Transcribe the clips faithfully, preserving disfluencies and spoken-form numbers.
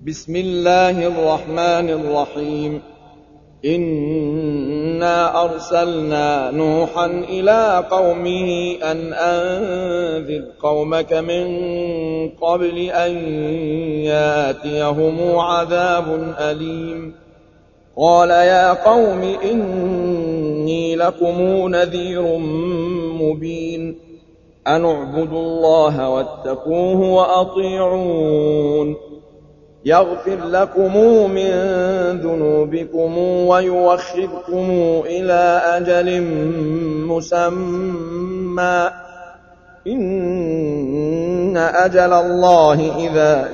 بسم الله الرحمن الرحيم إنا أرسلنا نوحا إلى قومه أن أنذر قومك من قبل أن ياتيهم عذاب أليم قال يا قوم إني لكم نذير مبين أن اعبدوا الله واتقوه وأطيعون يغفر لكم من ذنوبكم ويوخركم إلى أجل مسمى إن أجل الله إذا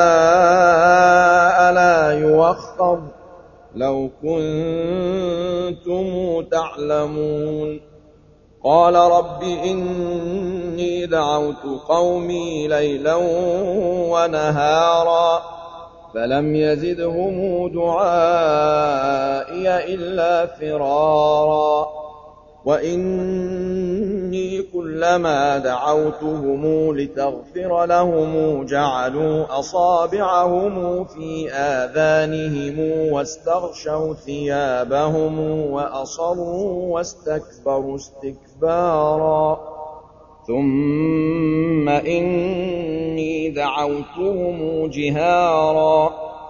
جاء لا يؤخر لو كنتم تعلمون قال رب إني دعوت قومي ليلا ونهارا فلم يزدهم دعائي إلا فرارا وإني كلما دعوتهم لتغفر لهم جعلوا أصابعهم في آذانهم واستغشوا ثيابهم وأصروا واستكبروا استكبارا ثم إني دعوتهم جهارا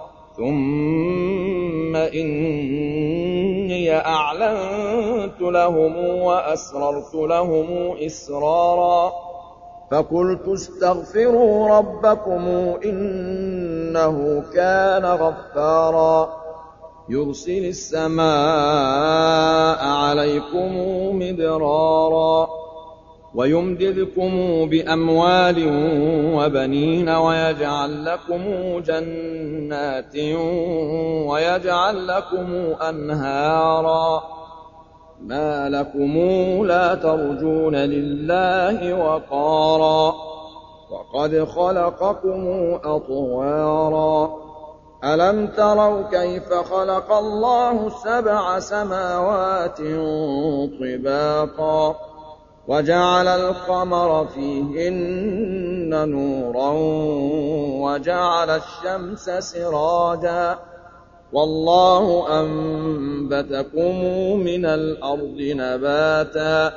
ثم إني أعلنت لهم وأسررت لهم إسرارا فقلت استغفروا ربكم إنه كان غفارا يرسل السماء عليكم مدرارا ويمددكم بأموال وبنين ويجعل لكم جنات ويجعل لكم أنهارا ما لكم لا ترجون لله وقارا وقد خلقكم أطوارا ألم تروا كيف خلق الله سبع سماوات طباقا وجعل القمر فيهن نورا وجعل الشمس سراجا والله أنبتكم من الأرض نباتا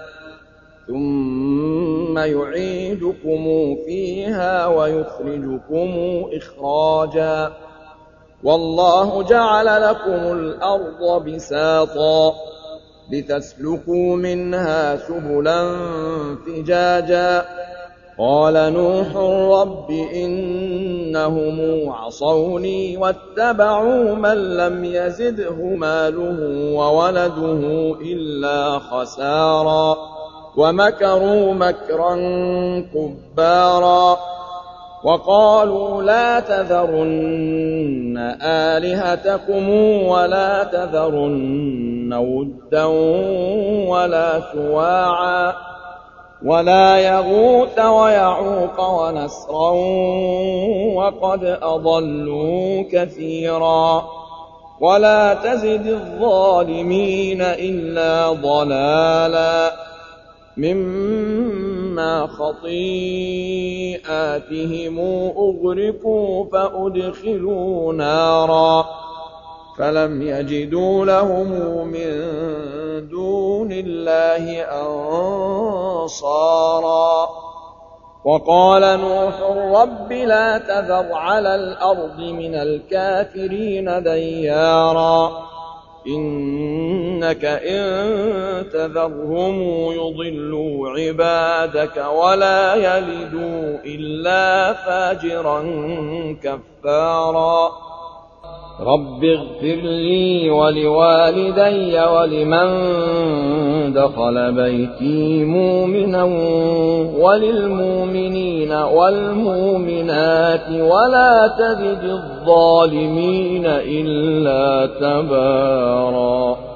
ثم يعيدكم فيها ويخرجكم إخراجا والله جعل لكم الأرض بساطا لتسلكوا منها سبلا فجاجا قال نوح رب إنهم عصوني واتبعوا من لم يزده ماله وولده إلا خسارا ومكروا مكرا كبارا وقالوا لا تذرن آلهتكم ولا تذرن ودا ولا سواعا ولا يغوث ويعوق ونسرا وقد أضلوا كثيرا ولا تزد الظالمين إلا ضلالا مما خطيئاتهم أغرقوا فأدخلوا نارا فلم يجدوا لهم من دون الله أنصارا وقال نوح رب لا تذر على الأرض من الكافرين ديارا إنك إن تذرهم يضلوا عبادك ولا يلدوا إلا فاجرا كفارا رب اغفر لي ولوالدي ولمن دخل بيتي مؤمنا وللمؤمنين والمؤمنات ولا تزد الظالمين إلا تبارا.